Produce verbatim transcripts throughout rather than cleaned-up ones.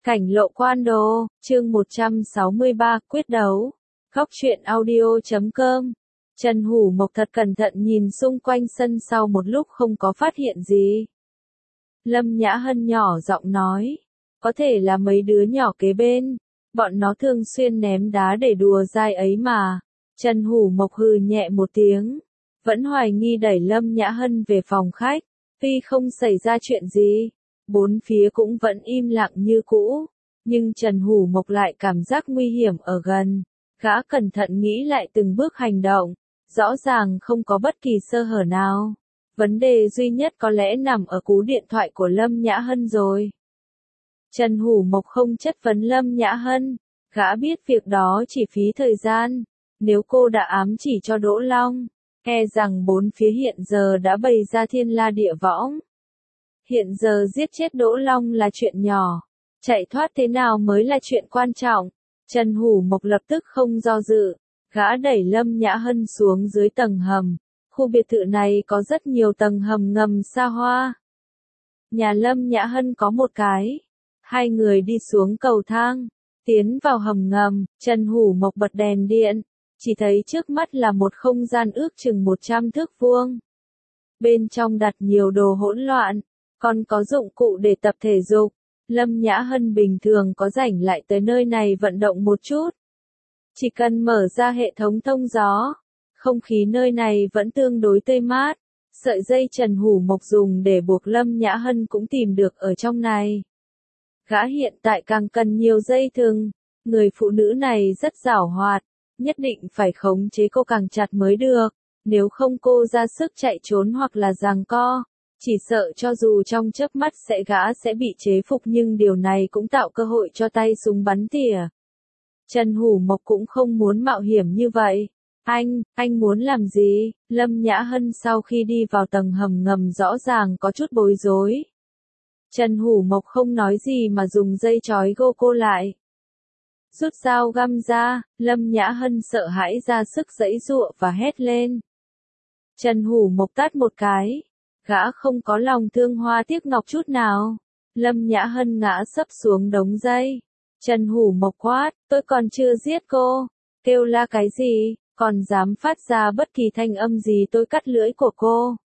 Cảnh lộ quan đồ, chương một trăm sáu mươi ba, quyết đấu. Góc truyện audio chấm com. Trần Hủ Mộc thật cẩn thận nhìn xung quanh sân sau một lúc không có phát hiện gì. Lâm Nhã Hân nhỏ giọng nói, có thể là mấy đứa nhỏ kế bên, bọn nó thường xuyên ném đá để đùa dai ấy mà. Trần Hủ Mộc hừ nhẹ một tiếng, vẫn hoài nghi đẩy Lâm Nhã Hân về phòng khách, tuy không xảy ra chuyện gì. Bốn phía cũng vẫn im lặng như cũ, nhưng Trần Hủ Mộc lại cảm giác nguy hiểm ở gần. Gã cẩn thận nghĩ lại từng bước hành động, rõ ràng không có bất kỳ sơ hở nào. Vấn đề duy nhất có lẽ nằm ở cú điện thoại của Lâm Nhã Hân rồi. Trần Hủ Mộc không chất vấn Lâm Nhã Hân, gã biết việc đó chỉ phí thời gian. Nếu cô đã ám chỉ cho Đỗ Long, e rằng bốn phía hiện giờ đã bày ra thiên la địa võng. Hiện giờ giết chết Đỗ Long là chuyện nhỏ, chạy thoát thế nào mới là chuyện quan trọng. Trần Hủ Mộc lập tức không do dự, gã đẩy Lâm Nhã Hân xuống dưới tầng hầm. Khu biệt thự này có rất nhiều tầng hầm ngầm xa hoa. Nhà Lâm Nhã Hân có một cái. Hai người đi xuống cầu thang, tiến vào hầm ngầm, Trần Hủ Mộc bật đèn điện, chỉ thấy trước mắt là một không gian ước chừng một trăm thước vuông. Bên trong đặt nhiều đồ hỗn loạn, còn có dụng cụ để tập thể dục. Lâm Nhã Hân bình thường có rảnh lại tới nơi này vận động một chút. Chỉ cần mở ra hệ thống thông gió, không khí nơi này vẫn tương đối tươi mát. Sợi dây Trần Hủ Mộc dùng để buộc Lâm Nhã Hân cũng tìm được ở trong này. Gã hiện tại càng cần nhiều dây thừng, người phụ nữ này rất giảo hoạt, nhất định phải khống chế cô càng chặt mới được, nếu không cô ra sức chạy trốn hoặc là giằng co. Chỉ sợ cho dù trong chớp mắt sẽ gã sẽ bị chế phục, nhưng điều này cũng tạo cơ hội cho tay súng bắn tỉa. Trần Hủ Mộc cũng không muốn mạo hiểm như vậy. Anh, anh muốn làm gì? Lâm Nhã Hân sau khi đi vào tầng hầm ngầm rõ ràng có chút bối rối. Trần Hủ Mộc không nói gì mà dùng dây trói gô cô lại. Rút dao găm ra, Lâm Nhã Hân sợ hãi ra sức giãy giụa và hét lên. Trần Hủ Mộc tát một cái. Gã không có lòng thương hoa tiếc ngọc chút nào. Lâm Nhã Hân ngã sấp xuống đống dây. Trần Hủ Mộc quát, tôi còn chưa giết cô. Kêu la cái gì, còn dám phát ra bất kỳ thanh âm gì tôi cắt lưỡi của cô.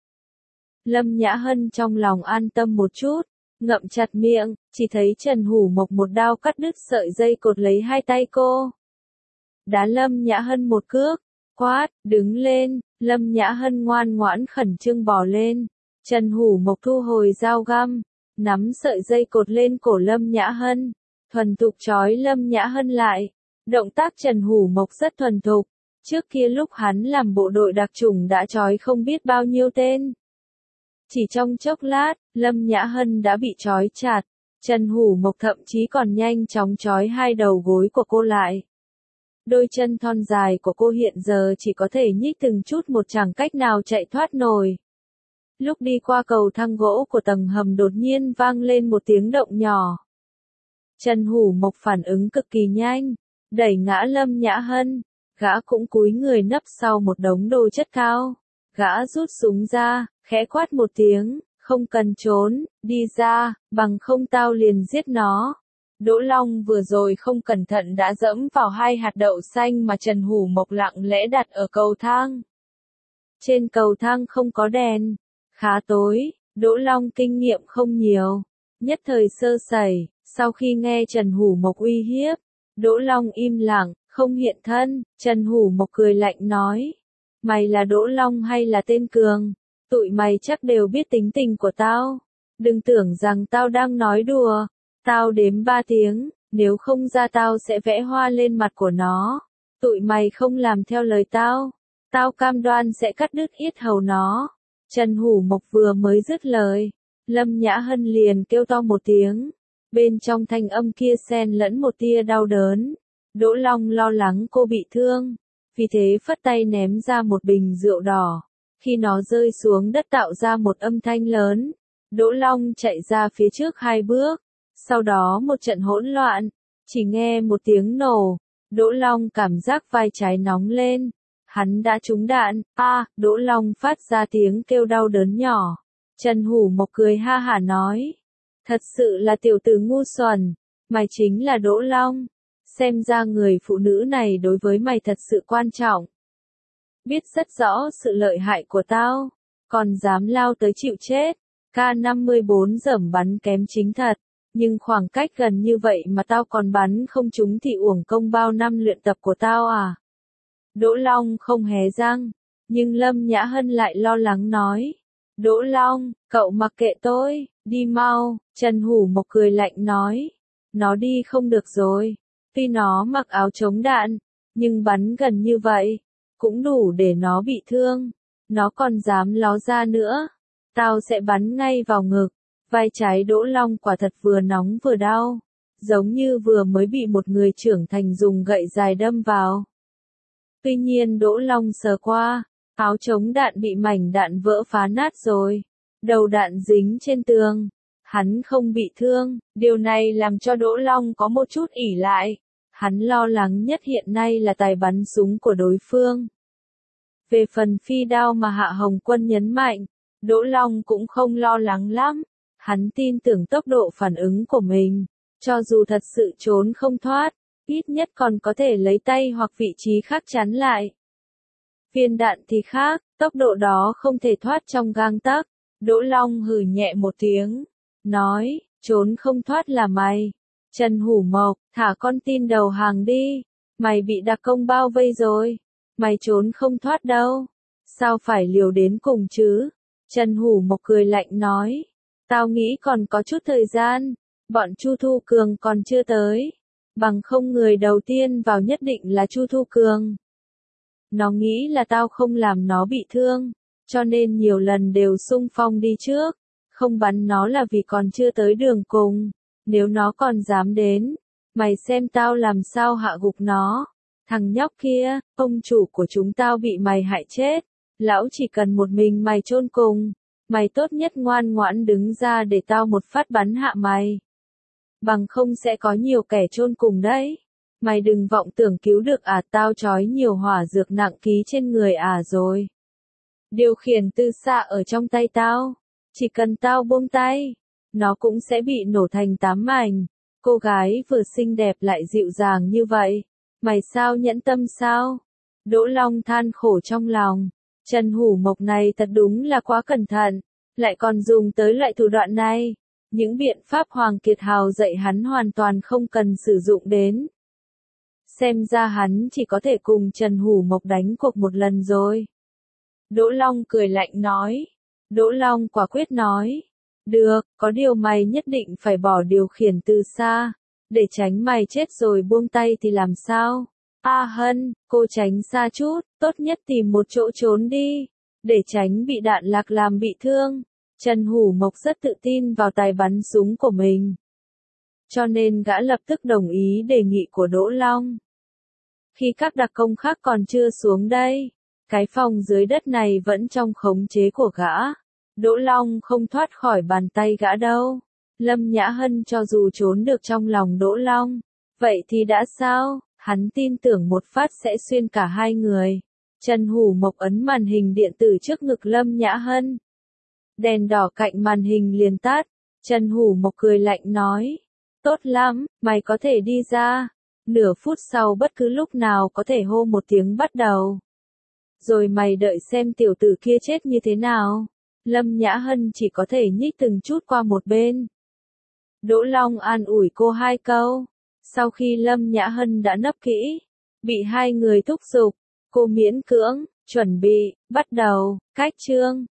Lâm Nhã Hân trong lòng an tâm một chút, ngậm chặt miệng, chỉ thấy Trần Hủ Mộc một đao cắt đứt sợi dây cột lấy hai tay cô. Đá Lâm Nhã Hân một cước, quát, đứng lên. Lâm Nhã Hân ngoan ngoãn khẩn trương bò lên. Trần Hủ Mộc thu hồi dao găm, nắm sợi dây cột lên cổ Lâm Nhã Hân, thuần thục trói Lâm Nhã Hân lại. Động tác Trần Hủ Mộc rất thuần thục, trước kia lúc hắn làm bộ đội đặc chủng đã trói không biết bao nhiêu tên. Chỉ trong chốc lát, Lâm Nhã Hân đã bị trói chặt, Trần Hủ Mộc thậm chí còn nhanh chóng trói hai đầu gối của cô lại. Đôi chân thon dài của cô hiện giờ chỉ có thể nhích từng chút một, chẳng cách nào chạy thoát nổi. Lúc đi qua cầu thang gỗ của tầng hầm đột nhiên vang lên một tiếng động nhỏ. Trần Hủ Mộc phản ứng cực kỳ nhanh, đẩy ngã Lâm Nhã Hân, gã cũng cúi người nấp sau một đống đồ chất cao. Gã rút súng ra, khẽ quát một tiếng, không cần trốn, đi ra, bằng không tao liền giết nó. Đỗ Long vừa rồi không cẩn thận đã dẫm vào hai hạt đậu xanh mà Trần Hủ Mộc lặng lẽ đặt ở cầu thang. Trên cầu thang không có đèn, khá tối, Đỗ Long kinh nghiệm không nhiều, nhất thời sơ sẩy. Sau khi nghe Trần Hủ Mộc uy hiếp, Đỗ Long im lặng, không hiện thân. Trần Hủ Mộc cười lạnh nói, mày là Đỗ Long hay là tên Cường? Tụi mày chắc đều biết tính tình của tao. Đừng tưởng rằng tao đang nói đùa. Tao đếm ba tiếng, nếu không ra tao sẽ vẽ hoa lên mặt của nó. Tụi mày không làm theo lời tao, tao cam đoan sẽ cắt đứt yết hầu nó. Trần Hủ Mộc vừa mới dứt lời, Lâm Nhã Hân liền kêu to một tiếng. Bên trong thanh âm kia xen lẫn một tia đau đớn. Đỗ Long lo lắng cô bị thương, vì thế phất tay ném ra một bình rượu đỏ. Khi nó rơi xuống đất tạo ra một âm thanh lớn, Đỗ Long chạy ra phía trước hai bước. Sau đó một trận hỗn loạn, chỉ nghe một tiếng nổ, Đỗ Long cảm giác vai trái nóng lên, hắn đã trúng đạn. A, à, Đỗ Long phát ra tiếng kêu đau đớn nhỏ. Trần Hủ Mộc cười ha hả nói, thật sự là tiểu tử ngu xuẩn, Mày chính là Đỗ Long. Xem ra người phụ nữ này đối với mày thật sự quan trọng. Biết rất rõ sự lợi hại của tao, còn dám lao tới chịu chết. K năm mươi bốn dởm bắn kém chính thật, nhưng khoảng cách gần như vậy mà tao còn bắn không trúng thì uổng công bao năm luyện tập của tao à. Đỗ Long không hé răng, nhưng Lâm Nhã Hân lại lo lắng nói. Đỗ Long, cậu mặc kệ tôi, đi mau. Trần Hủ Mộc cười lạnh nói. Nó đi không được rồi, tuy nó mặc áo chống đạn, nhưng bắn gần như vậy, cũng đủ để nó bị thương. Nó còn dám ló ra nữa, tao sẽ bắn ngay vào ngực. Vai trái Đỗ Long quả thật vừa nóng vừa đau, giống như vừa mới bị một người trưởng thành dùng gậy dài đâm vào. Tuy nhiên Đỗ Long sờ qua, áo chống đạn bị mảnh đạn vỡ phá nát rồi, đầu đạn dính trên tường. Hắn không bị thương, điều này làm cho Đỗ Long có một chút ỷ lại. Hắn lo lắng nhất hiện nay là tài bắn súng của đối phương. Về phần phi đao mà Hạ Hồng Quân nhấn mạnh, Đỗ Long cũng không lo lắng lắm. Hắn tin tưởng tốc độ phản ứng của mình, cho dù thật sự trốn không thoát, ít nhất còn có thể lấy tay hoặc vị trí khác chắn lại. Viên đạn thì khác, tốc độ đó không thể thoát trong gang tấc. Đỗ Long hừ nhẹ một tiếng, nói, trốn không thoát là mày. Trần Hủ Mộc, thả con tin đầu hàng đi. Mày bị đặc công bao vây rồi. Mày trốn không thoát đâu. Sao phải liều đến cùng chứ? Trần Hủ Mộc cười lạnh nói. Tao nghĩ còn có chút thời gian. Bọn Chu Thu Cường còn chưa tới. Bằng không người đầu tiên vào nhất định là Chu Thu Cường. Nó nghĩ là tao không làm nó bị thương, cho nên nhiều lần đều xung phong đi trước. Không bắn nó là vì còn chưa tới đường cùng. Nếu nó còn dám đến, mày xem tao làm sao hạ gục nó. Thằng nhóc kia, ông chủ của chúng tao bị mày hại chết. Lão chỉ cần một mình mày chôn cùng. Mày tốt nhất ngoan ngoãn đứng ra để tao một phát bắn hạ mày. Bằng không sẽ có nhiều kẻ chôn cùng đấy. Mày đừng vọng tưởng cứu được à, tao trói nhiều hỏa dược nặng ký trên người à rồi. Điều khiển từ xa ở trong tay tao. Chỉ cần tao buông tay, nó cũng sẽ bị nổ thành tám mảnh. Cô gái vừa xinh đẹp lại dịu dàng như vậy. Mày sao nhẫn tâm sao? Đỗ Long than khổ trong lòng. Trần Hủ Mộc này thật đúng là quá cẩn thận. Lại còn dùng tới loại thủ đoạn này. Những biện pháp Hoàng Kiệt Hào dạy hắn hoàn toàn không cần sử dụng đến. Xem ra hắn chỉ có thể cùng Trần Hủ Mộc đánh cuộc một lần rồi. Đỗ Long cười lạnh nói. Đỗ Long quả quyết nói. Được, có điều mày nhất định phải bỏ điều khiển từ xa. Để tránh mày chết rồi buông tay thì làm sao? A Hân, cô tránh xa chút, tốt nhất tìm một chỗ trốn đi. Để tránh bị đạn lạc làm bị thương. Trần Hủ Mộc rất tự tin vào tài bắn súng của mình. Cho nên gã lập tức đồng ý đề nghị của Đỗ Long. Khi các đặc công khác còn chưa xuống đây, cái phòng dưới đất này vẫn trong khống chế của gã. Đỗ Long không thoát khỏi bàn tay gã đâu. Lâm Nhã Hân cho dù trốn được trong lòng Đỗ Long, vậy thì đã sao? Hắn tin tưởng một phát sẽ xuyên cả hai người. Trần Hủ Mộc ấn màn hình điện tử trước ngực Lâm Nhã Hân. Đèn đỏ cạnh màn hình liền tắt. Trần Hủ Mộc cười lạnh nói. Tốt lắm, mày có thể đi ra. Nửa phút sau bất cứ lúc nào có thể hô một tiếng bắt đầu. Rồi mày đợi xem tiểu tử kia chết như thế nào. Lâm Nhã Hân chỉ có thể nhích từng chút qua một bên. Đỗ Long an ủi cô hai câu. Sau khi Lâm Nhã Hân đã nấp kỹ, bị hai người thúc giục, cô miễn cưỡng, chuẩn bị, bắt đầu, cách chương.